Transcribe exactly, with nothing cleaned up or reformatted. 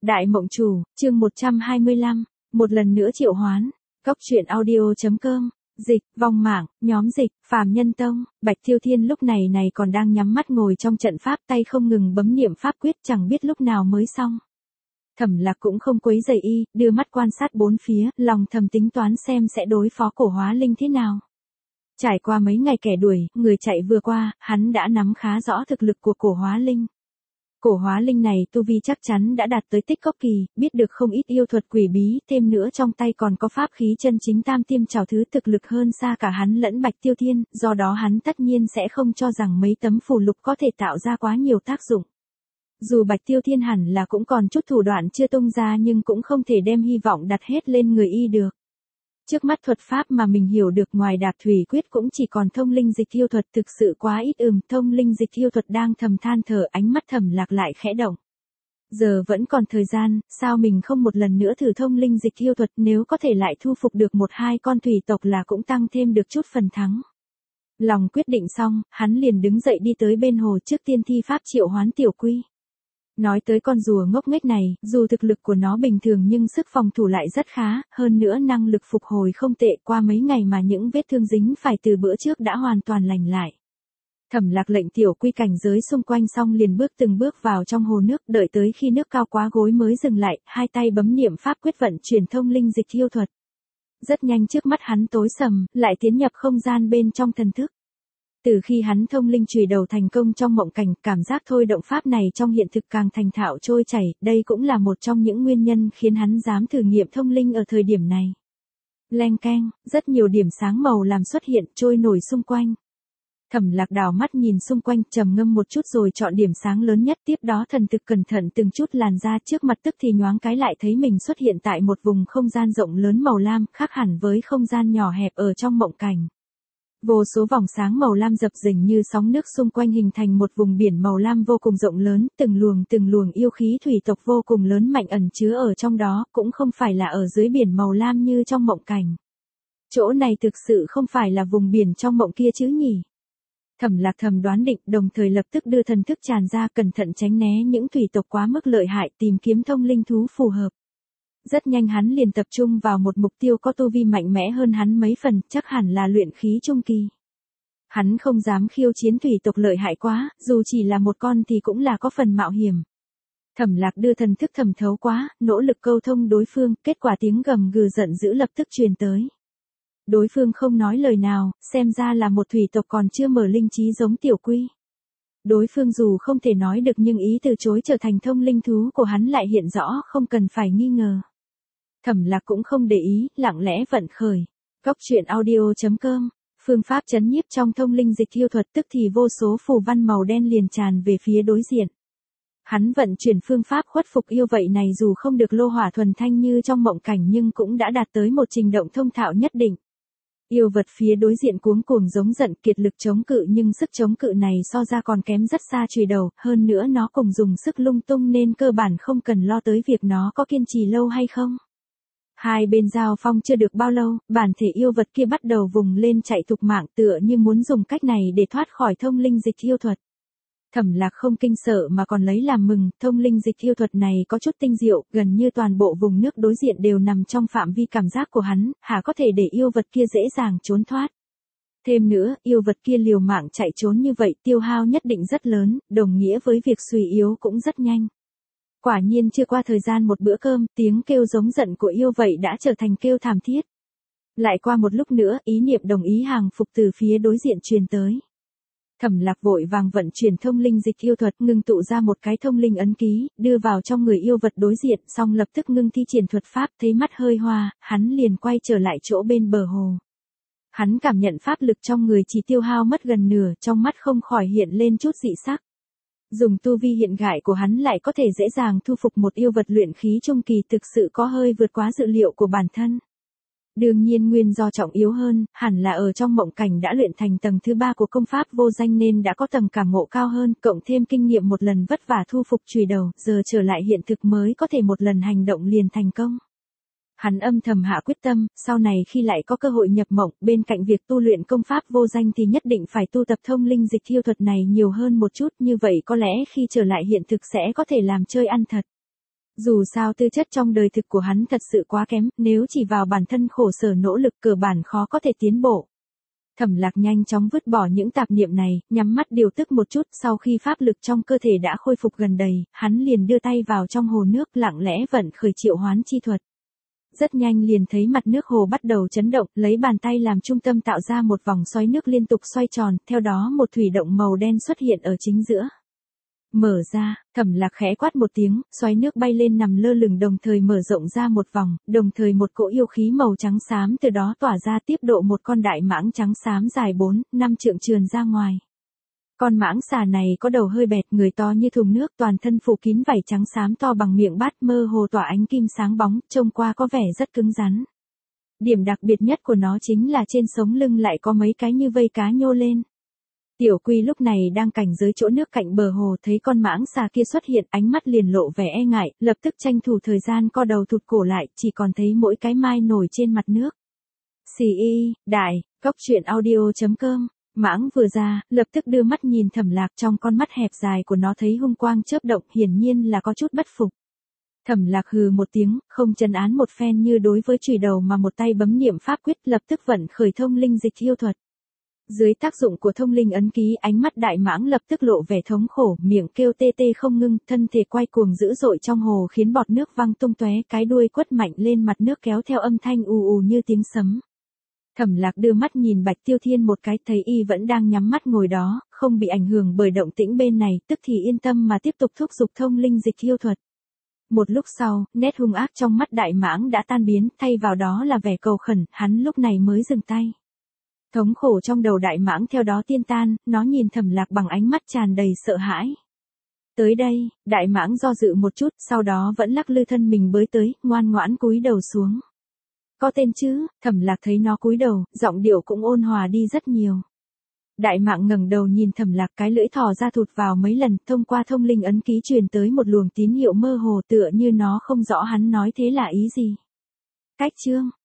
Đại Mộng Chủ, chương một trăm hai mươi lăm, một lần nữa triệu hoán. Cốc truyện audio chấm com, dịch, vong mạng, nhóm dịch, Phàm Nhân Tông. Bạch Thiêu Thiên lúc này này còn đang nhắm mắt ngồi trong trận pháp, tay không ngừng bấm niệm pháp quyết, chẳng biết lúc nào mới xong. Thẩm Lạc cũng không quấy rầy y, đưa mắt quan sát bốn phía, lòng thầm tính toán xem sẽ đối phó Cổ Hóa Linh thế nào. Trải qua mấy ngày kẻ đuổi, người chạy vừa qua, hắn đã nắm khá rõ thực lực của Cổ Hóa Linh. Cổ Hóa Linh này tu vi chắc chắn đã đạt tới tích cốc kỳ, biết được không ít yêu thuật quỷ bí, thêm nữa trong tay còn có pháp khí chân chính tam tiêm trảo thứ, thực lực hơn xa cả hắn lẫn Bạch Tiêu Thiên, do đó hắn tất nhiên sẽ không cho rằng mấy tấm phù lục có thể tạo ra quá nhiều tác dụng. Dù Bạch Tiêu Thiên hẳn là cũng còn chút thủ đoạn chưa tung ra, nhưng cũng không thể đem hy vọng đặt hết lên người y được. Trước mắt thuật pháp mà mình hiểu được ngoài Đạp Thủy Quyết cũng chỉ còn Thông Linh Dịch Thiêu thuật, thực sự quá ít. Ừm, Thông Linh Dịch Thiêu thuật đang thầm than thở, ánh mắt Thẩm Lạc lại khẽ động. Giờ vẫn còn thời gian, sao mình không một lần nữa thử Thông Linh Dịch Thiêu thuật, nếu có thể lại thu phục được một hai con thủy tộc là cũng tăng thêm được chút phần thắng. Lòng quyết định xong, hắn liền đứng dậy đi tới bên hồ, trước tiên thi pháp triệu hoán Tiểu Quy. Nói tới con rùa ngốc nghếch này, dù thực lực của nó bình thường nhưng sức phòng thủ lại rất khá, hơn nữa năng lực phục hồi không tệ, qua mấy ngày mà những vết thương dính phải từ bữa trước đã hoàn toàn lành lại. Thẩm Lạc lệnh Tiểu Quy cảnh giới xung quanh xong liền bước từng bước vào trong hồ nước, đợi tới khi nước cao quá gối mới dừng lại, hai tay bấm niệm pháp quyết vận chuyển Thông Linh Dịch Thiêu thuật. Rất nhanh trước mắt hắn tối sầm, lại tiến nhập không gian bên trong thần thức. Từ khi hắn thông linh chùy đầu thành công trong mộng cảnh, cảm giác thôi động pháp này trong hiện thực càng thành thạo trôi chảy, đây cũng là một trong những nguyên nhân khiến hắn dám thử nghiệm thông linh ở thời điểm này. Leng keng, rất nhiều điểm sáng màu làm xuất hiện, trôi nổi xung quanh. Thẩm Lạc đảo mắt nhìn xung quanh, trầm ngâm một chút rồi chọn điểm sáng lớn nhất, tiếp đó thần thực cẩn thận từng chút làn ra trước mặt, tức thì nhoáng cái lại thấy mình xuất hiện tại một vùng không gian rộng lớn màu lam, khác hẳn với không gian nhỏ hẹp ở trong mộng cảnh. Vô số vòng sáng màu lam dập dềnh như sóng nước xung quanh hình thành một vùng biển màu lam vô cùng rộng lớn, từng luồng từng luồng yêu khí thủy tộc vô cùng lớn mạnh ẩn chứa ở trong đó, cũng không phải là ở dưới biển màu lam như trong mộng cảnh. Chỗ này thực sự không phải là vùng biển trong mộng kia chứ nhỉ? Thẩm Lạc thầm đoán định, đồng thời lập tức đưa thần thức tràn ra, cẩn thận tránh né những thủy tộc quá mức lợi hại, tìm kiếm thông linh thú phù hợp. Rất nhanh hắn liền tập trung vào một mục tiêu có tu vi mạnh mẽ hơn hắn mấy phần, chắc hẳn là luyện khí trung kỳ. Hắn không dám khiêu chiến thủy tộc lợi hại quá, dù chỉ là một con thì cũng là có phần mạo hiểm. Thẩm Lạc đưa thần thức thẩm thấu quá, nỗ lực câu thông đối phương, kết quả tiếng gầm gừ giận dữ lập tức truyền tới. Đối phương không nói lời nào, xem ra là một thủy tộc còn chưa mở linh trí giống Tiểu Quy. Đối phương dù không thể nói được nhưng ý từ chối trở thành thông linh thú của hắn lại hiện rõ, không cần phải nghi ngờ. Thẩm Lạc cũng không để ý, lặng lẽ vận khởi. Cốc truyện audio chấm com, phương pháp chấn nhiếp trong Thông Linh Dịch Thiêu thuật, tức thì vô số phù văn màu đen liền tràn về phía đối diện. Hắn vận chuyển phương pháp khuất phục yêu vậy này dù không được lô hỏa thuần thanh như trong mộng cảnh nhưng cũng đã đạt tới một trình độ thông thạo nhất định. Yêu vật phía đối diện cuống cuồng giống giận, kiệt lực chống cự, nhưng sức chống cự này so ra còn kém rất xa chùy đầu, hơn nữa nó cùng dùng sức lung tung nên cơ bản không cần lo tới việc nó có kiên trì lâu hay không. Hai bên giao phong chưa được bao lâu, bản thể yêu vật kia bắt đầu vùng lên chạy thục mạng, tựa như muốn dùng cách này để thoát khỏi Thông Linh Dịch Thiêu thuật. Thẩm Lạc không kinh sợ mà còn lấy làm mừng, Thông Linh Dịch Thiêu thuật này có chút tinh diệu, gần như toàn bộ vùng nước đối diện đều nằm trong phạm vi cảm giác của hắn, hả có thể để yêu vật kia dễ dàng trốn thoát. Thêm nữa, yêu vật kia liều mạng chạy trốn như vậy, tiêu hao nhất định rất lớn, đồng nghĩa với việc suy yếu cũng rất nhanh. Quả nhiên chưa qua thời gian một bữa cơm, tiếng kêu giống giận của yêu vậy đã trở thành kêu thảm thiết. Lại qua một lúc nữa, ý niệm đồng ý hàng phục từ phía đối diện truyền tới. Thẩm Lạc vội vàng vận chuyển Thông Linh Dịch Thiêu thuật, ngưng tụ ra một cái thông linh ấn ký, đưa vào trong người yêu vật đối diện, xong lập tức ngưng thi triển thuật pháp, thấy mắt hơi hoa, hắn liền quay trở lại chỗ bên bờ hồ. Hắn cảm nhận pháp lực trong người chỉ tiêu hao mất gần nửa, trong mắt không khỏi hiện lên chút dị sắc. Dùng tu vi hiện gại của hắn lại có thể dễ dàng thu phục một yêu vật luyện khí trung kỳ, thực sự có hơi vượt quá dự liệu của bản thân. Đương nhiên nguyên do trọng yếu hơn, hẳn là ở trong mộng cảnh đã luyện thành tầng thứ ba của công pháp vô danh nên đã có tầng cảm ngộ cao hơn, cộng thêm kinh nghiệm một lần vất vả thu phục chùy đầu, giờ trở lại hiện thực mới có thể một lần hành động liền thành công. Hắn âm thầm hạ quyết tâm, sau này khi lại có cơ hội nhập mộng, bên cạnh việc tu luyện công pháp vô danh thì nhất định phải tu tập Thông Linh Dịch Thiêu thuật này nhiều hơn một chút, như vậy có lẽ khi trở lại hiện thực sẽ có thể làm chơi ăn thật. Dù sao tư chất trong đời thực của hắn thật sự quá kém, nếu chỉ vào bản thân khổ sở nỗ lực cơ bản khó có thể tiến bộ. Thẩm Lạc nhanh chóng vứt bỏ những tạp niệm này, nhắm mắt điều tức một chút, sau khi pháp lực trong cơ thể đã khôi phục gần đầy, hắn liền đưa tay vào trong hồ nước lặng lẽ vận khởi triệu hoán chi thuật. Rất nhanh liền thấy mặt nước hồ bắt đầu chấn động, lấy bàn tay làm trung tâm tạo ra một vòng xoáy nước liên tục xoay tròn, theo đó một thủy động màu đen xuất hiện ở chính giữa. Mở ra, Thẩm Lạc khẽ quát một tiếng, xoáy nước bay lên nằm lơ lửng đồng thời mở rộng ra một vòng, đồng thời một cỗ yêu khí màu trắng xám từ đó tỏa ra tiếp độ một con đại mãng trắng xám dài bốn, năm trượng trườn ra ngoài. Con mãng xà này có đầu hơi bẹt, người to như thùng nước, toàn thân phủ kín vảy trắng xám to bằng miệng bát, mơ hồ tỏa ánh kim sáng bóng, trông qua có vẻ rất cứng rắn. Điểm đặc biệt nhất của nó chính là trên sống lưng lại có mấy cái như vây cá nhô lên. Tiểu Quy lúc này đang cảnh giới chỗ nước cạnh bờ hồ, thấy con mãng xà kia xuất hiện, ánh mắt liền lộ vẻ e ngại, lập tức tranh thủ thời gian co đầu thụt cổ lại, chỉ còn thấy mỗi cái mai nổi trên mặt nước. Xì y, đại, cốc truyện audio chấm com. Mãng vừa ra, lập tức đưa mắt nhìn Thẩm Lạc, trong con mắt hẹp dài của nó thấy hung quang chớp động, hiển nhiên là có chút bất phục. Thẩm Lạc hừ một tiếng, không trấn án một phen như đối với chùy đầu mà một tay bấm niệm pháp quyết, lập tức vận khởi thông linh dịch yêu thuật. Dưới tác dụng của thông linh ấn ký, ánh mắt đại mãng lập tức lộ vẻ thống khổ, miệng kêu tê tê không ngưng, thân thể quay cuồng dữ dội trong hồ khiến bọt nước văng tung tóe, cái đuôi quất mạnh lên mặt nước kéo theo âm thanh ù ù như tiếng sấm. Thẩm Lạc đưa mắt nhìn Bạch Tiêu Thiên một cái, thấy y vẫn đang nhắm mắt ngồi đó, không bị ảnh hưởng bởi động tĩnh bên này, tức thì yên tâm mà tiếp tục thúc giục thông linh dịch yêu thuật. Một lúc sau, nét hung ác trong mắt đại mãng đã tan biến, thay vào đó là vẻ cầu khẩn, hắn lúc này mới dừng tay. Thống khổ trong đầu đại mãng theo đó tiên tan, nó nhìn Thẩm Lạc bằng ánh mắt tràn đầy sợ hãi. Tới đây, đại mãng do dự một chút, sau đó vẫn lắc lư thân mình bới tới, ngoan ngoãn cúi đầu xuống. Có tên chứ? Thẩm Lạc thấy nó cúi đầu, giọng điệu cũng ôn hòa đi rất nhiều. Đại mãng ngẩng đầu nhìn Thẩm Lạc, cái lưỡi thò ra thụt vào mấy lần, thông qua thông linh ấn ký truyền tới một luồng tín hiệu mơ hồ, tựa như nó không rõ hắn nói thế là ý gì. Cách chương